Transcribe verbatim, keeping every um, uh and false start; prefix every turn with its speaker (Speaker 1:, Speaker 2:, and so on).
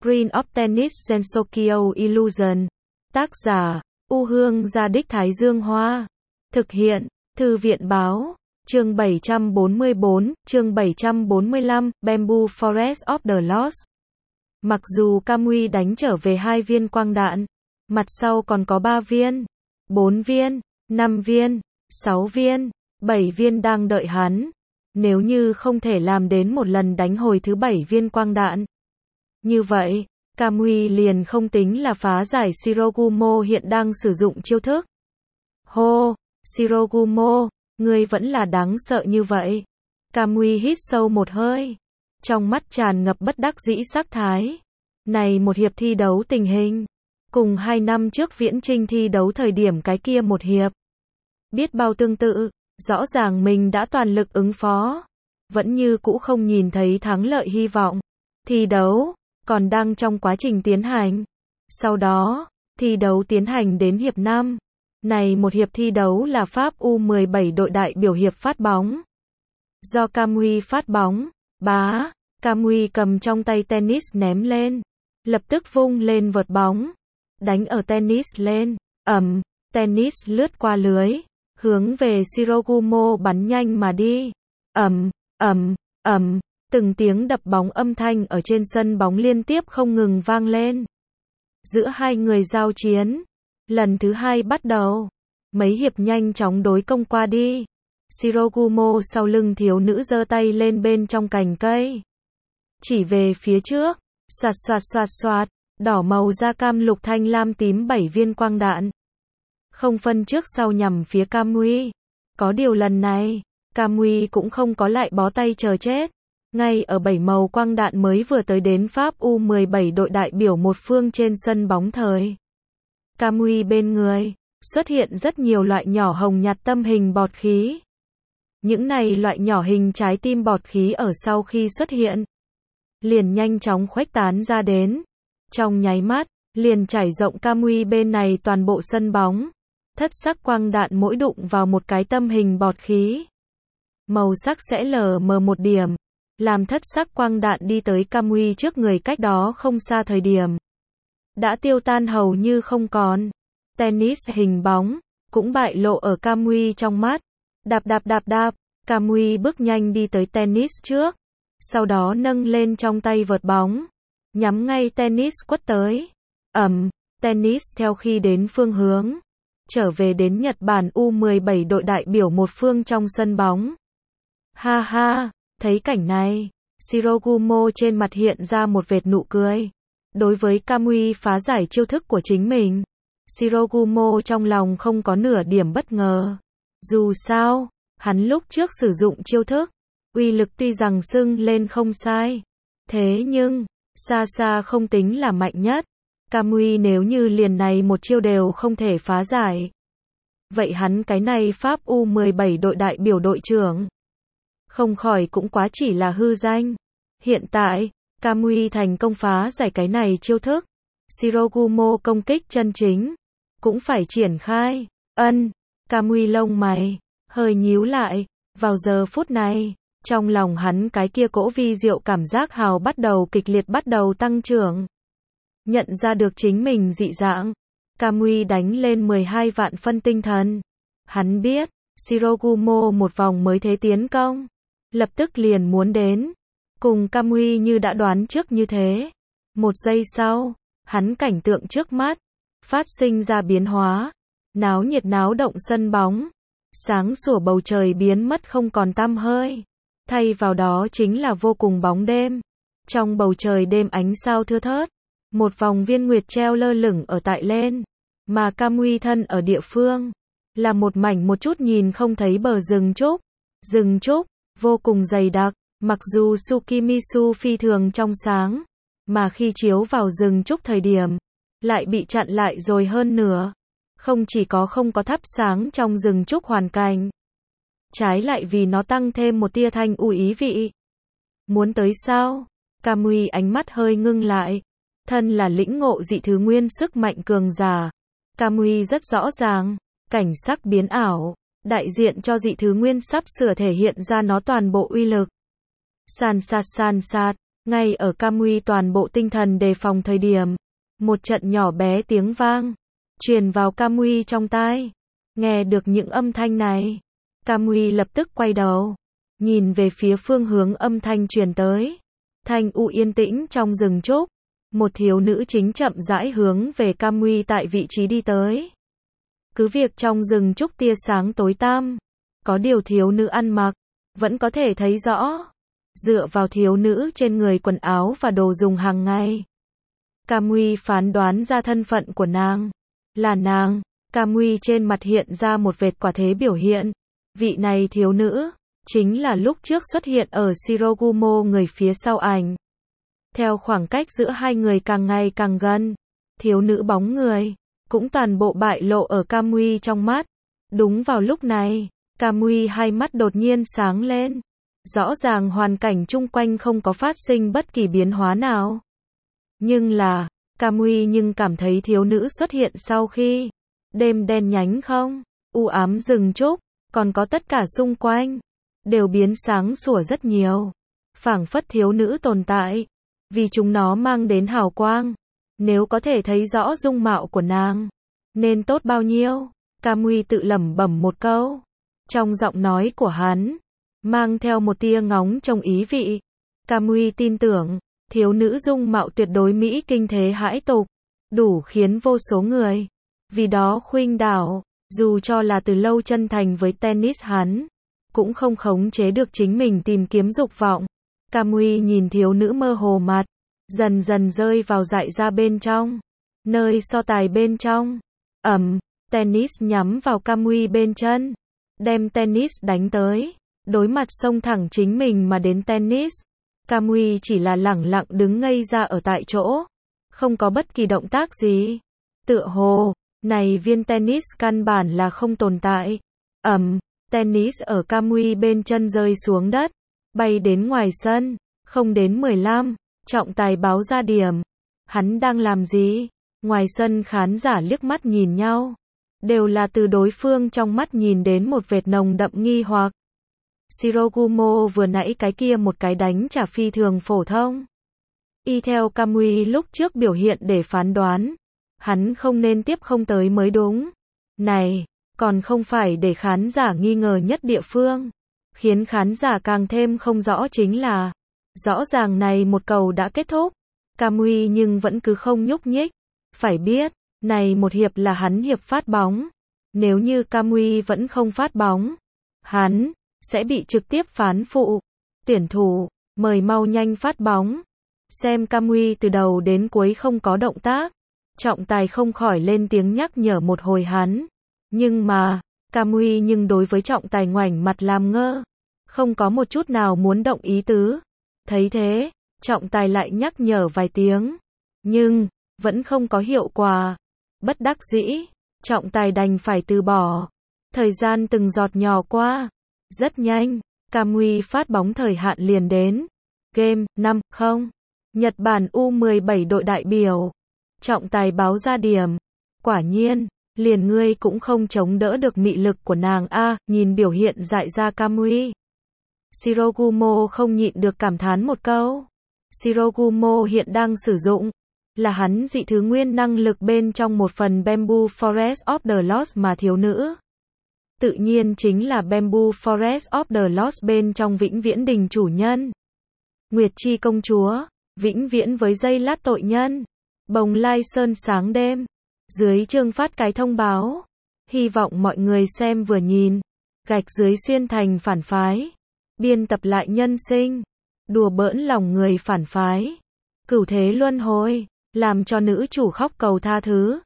Speaker 1: Screen of Tennis Gensokyo Illusion. Tác giả, U Hương Gia Đích Thái Dương Hoa. Thực hiện, Thư viện Báo. Chương bảy trăm bốn mươi bốn, chương bảy trăm bốn mươi lăm, Bamboo Forest of the Lost. Mặc dù Kamui đánh trở về hai viên quang đạn, mặt sau còn có ba viên, bốn viên, năm viên, sáu viên, bảy viên đang đợi hắn. Nếu như không thể làm đến một lần đánh hồi thứ bảy viên quang đạn, như vậy, Kamui liền không tính là phá giải Shirogumo hiện đang sử dụng chiêu thức. Hô, Shirogumo, ngươi vẫn là đáng sợ như vậy. Kamui hít sâu một hơi, trong mắt tràn ngập bất đắc dĩ sắc thái. Này một hiệp thi đấu tình hình, cùng hai năm trước Viễn Trinh thi đấu thời điểm cái kia một hiệp. Biết bao tương tự, rõ ràng mình đã toàn lực ứng phó, vẫn như cũ không nhìn thấy thắng lợi hy vọng. Thi đấu còn đang trong quá trình tiến hành. Sau đó, thi đấu tiến hành đến hiệp năm. Này một hiệp thi đấu là Pháp U mười bảy đội đại biểu hiệp phát bóng. Do Kamui phát bóng, bá, Kamui cầm trong tay tennis ném lên, lập tức vung lên vợt bóng, đánh ở tennis lên, ầm, tennis lướt qua lưới, hướng về Shirogumo bắn nhanh mà đi. Ầm, ầm, ầm, từng tiếng đập bóng âm thanh ở trên sân bóng liên tiếp không ngừng vang lên. Giữa hai người giao chiến, lần thứ hai bắt đầu, mấy hiệp nhanh chóng đối công qua đi. Shirogumo sau lưng thiếu nữ giơ tay lên bên trong cành cây, chỉ về phía trước, xoạt xoạt xoạt xoạt, đỏ màu da cam lục thanh lam tím bảy viên quang đạn, không phân trước sau nhằm phía Kamui. Có điều lần này, Kamui cũng không có lại bó tay chờ chết. Ngay ở bảy màu quang đạn mới vừa tới đến Pháp U mười bảy đội đại biểu một phương trên sân bóng thời, Kamui bên người xuất hiện rất nhiều loại nhỏ hồng nhạt tâm hình bọt khí. Những này loại nhỏ hình trái tim bọt khí ở sau khi xuất hiện, liền nhanh chóng khuếch tán ra đến. Trong nháy mắt, liền trải rộng Kamui bên này toàn bộ sân bóng. Thất sắc quang đạn mỗi đụng vào một cái tâm hình bọt khí, màu sắc sẽ lờ mờ một điểm, làm thất sắc quang đạn đi tới Kamui trước người cách đó không xa thời điểm, đã tiêu tan hầu như không còn. Tennis hình bóng cũng bại lộ ở Kamui trong mắt. Đạp đạp đạp đạp, Kamui bước nhanh đi tới tennis trước, sau đó nâng lên trong tay vợt bóng, nhắm ngay tennis quất tới. Ầm, tennis theo khi đến phương hướng, trở về đến Nhật Bản U mười bảy đội đại biểu một phương trong sân bóng. Ha ha, thấy cảnh này, Shirogumo trên mặt hiện ra một vệt nụ cười. Đối với Kamui phá giải chiêu thức của chính mình, Shirogumo trong lòng không có nửa điểm bất ngờ. Dù sao, hắn lúc trước sử dụng chiêu thức, uy lực tuy rằng xưng lên không sai, thế nhưng, xa xa không tính là mạnh nhất. Kamui nếu như liền này một chiêu đều không thể phá giải, vậy hắn cái này Pháp U mười bảy đội đại biểu đội trưởng, không khỏi cũng quá chỉ là hư danh. Hiện tại, Kamui thành công phá giải cái này chiêu thức, Shirogumo công kích chân chính cũng phải triển khai. Ân, Kamui lông mày hơi nhíu lại, vào giờ phút này, trong lòng hắn cái kia cỗ vi diệu cảm giác hào bắt đầu kịch liệt bắt đầu tăng trưởng. Nhận ra được chính mình dị dạng, Kamui đánh lên mười hai vạn phân tinh thần. Hắn biết, Shirogumo một vòng mới thế tiến công, lập tức liền muốn đến. Cùng Kamui như đã đoán trước như thế. Một giây sau, hắn cảnh tượng trước mắt phát sinh ra biến hóa. Náo nhiệt náo động sân bóng, sáng sủa bầu trời biến mất không còn tăm hơi. Thay vào đó chính là vô cùng bóng đêm. Trong bầu trời đêm ánh sao thưa thớt, một vòng viên nguyệt treo lơ lửng ở tại lên, mà Kamui thân ở địa phương là một mảnh một chút nhìn không thấy bờ rừng trúc. Rừng trúc vô cùng dày đặc, mặc dù Tsukimisu phi thường trong sáng, mà khi chiếu vào rừng trúc thời điểm, lại bị chặn lại rồi hơn nửa. Không chỉ có không có thắp sáng trong rừng trúc hoàn cảnh, trái lại vì nó tăng thêm một tia thanh u ý vị. Muốn tới sao? Kamui ánh mắt hơi ngưng lại. Thân là lĩnh ngộ dị thứ nguyên sức mạnh cường giả, Kamui rất rõ ràng, cảnh sắc biến ảo, đại diện cho dị thứ nguyên sắp sửa thể hiện ra nó toàn bộ uy lực. San sát san sát, Ngay ở Camui toàn bộ tinh thần đề phòng thời điểm, một trận nhỏ bé tiếng vang truyền vào Camui trong tai. Nghe được những âm thanh này, Camui lập tức quay đầu, nhìn về phía phương hướng âm thanh truyền tới. Thanh u yên tĩnh trong rừng trúc, một thiếu nữ chính chậm rãi hướng về Camui tại vị trí đi tới. Cứ việc trong rừng trúc tia sáng tối tăm, có điều thiếu nữ ăn mặc vẫn có thể thấy rõ. Dựa vào thiếu nữ trên người quần áo và đồ dùng hàng ngày, Camui phán đoán ra thân phận của nàng. Là nàng. Camui trên mặt hiện ra một vệt quả thế biểu hiện. Vị này thiếu nữ chính là lúc trước xuất hiện ở Shirogumo người phía sau ảnh. Theo khoảng cách giữa hai người càng ngày càng gần, thiếu nữ bóng người cũng toàn bộ bại lộ ở Camui trong mắt. Đúng vào lúc này, Camui hai mắt đột nhiên sáng lên. Rõ ràng hoàn cảnh chung quanh không có phát sinh bất kỳ biến hóa nào. Nhưng là, Camui nhưng cảm thấy thiếu nữ xuất hiện sau khi đêm đen nhánh không, u ám rừng trúc, còn có tất cả xung quanh đều biến sáng sủa rất nhiều. Phảng phất thiếu nữ tồn tại, vì chúng nó mang đến hào quang. Nếu có thể thấy rõ dung mạo của nàng, nên tốt bao nhiêu. Camui tự lẩm bẩm một câu. Trong giọng nói của hắn mang theo một tia ngóng trông ý vị. Camui tin tưởng, thiếu nữ dung mạo tuyệt đối mỹ kinh thế hãi tục, đủ khiến vô số người vì đó khuynh đảo. Dù cho là từ lâu chân thành với tennis, hắn cũng không khống chế được chính mình tìm kiếm dục vọng. Camui nhìn thiếu nữ mơ hồ mặt, dần dần rơi vào dại ra bên trong, nơi so tài bên trong. Ầm, tennis nhắm vào Camui bên chân, đem tennis đánh tới. Đối mặt xông thẳng chính mình mà đến tennis, Camui chỉ là lẳng lặng đứng ngây ra ở tại chỗ, không có bất kỳ động tác gì. Tựa hồ, này viên tennis căn bản là không tồn tại. Ầm, tennis ở Camui bên chân rơi xuống đất, bay đến ngoài sân, không đến mười lăm, trọng tài báo ra điểm. Hắn đang làm gì? Ngoài sân khán giả liếc mắt nhìn nhau, đều là từ đối phương trong mắt nhìn đến một vệt nồng đậm nghi hoặc. Shirogumo vừa nãy cái kia một cái đánh trả phi thường phổ thông. Y theo Camui lúc trước biểu hiện để phán đoán, hắn không nên tiếp không tới mới đúng. Này, còn không phải để khán giả nghi ngờ nhất địa phương. Khiến khán giả càng thêm không rõ chính là, rõ ràng này một cầu đã kết thúc, Camui nhưng vẫn cứ không nhúc nhích. Phải biết, này một hiệp là hắn hiệp phát bóng. Nếu như Camui vẫn không phát bóng, hắn sẽ bị trực tiếp phán phụ. Tuyển thủ, mời mau nhanh phát bóng. Xem Camui từ đầu đến cuối không có động tác, trọng tài không khỏi lên tiếng nhắc nhở một hồi hắn. Nhưng mà, Camui nhưng đối với trọng tài ngoảnh mặt làm ngơ, không có một chút nào muốn động ý tứ. Thấy thế, trọng tài lại nhắc nhở vài tiếng, nhưng vẫn không có hiệu quả. Bất đắc dĩ, trọng tài đành phải từ bỏ. Thời gian từng giọt nhỏ qua, rất nhanh, Camui phát bóng thời hạn liền đến. Game năm không, Nhật Bản U mười bảy đội đại biểu. Trọng tài báo ra điểm. Quả nhiên, liền ngươi cũng không chống đỡ được mị lực của nàng a. À, nhìn biểu hiện dại ra Camui, Shirogumo không nhịn được cảm thán một câu. Shirogumo hiện đang sử dụng là hắn dị thứ nguyên năng lực bên trong một phần Bamboo Forest of the Lost mà thiếu nữ tự nhiên chính là Bamboo Forest of the Lost bên trong vĩnh viễn đình chủ nhân. Nguyệt Chi công chúa, vĩnh viễn với dây lát tội nhân. Bồng lai sơn sáng đêm. Dưới chương phát cái thông báo. Hy vọng mọi người xem vừa nhìn. Gạch dưới xuyên thành phản phái. Biên tập lại nhân sinh. Đùa bỡn lòng người phản phái. Cửu thế luân hồi. Làm cho nữ chủ khóc cầu tha thứ.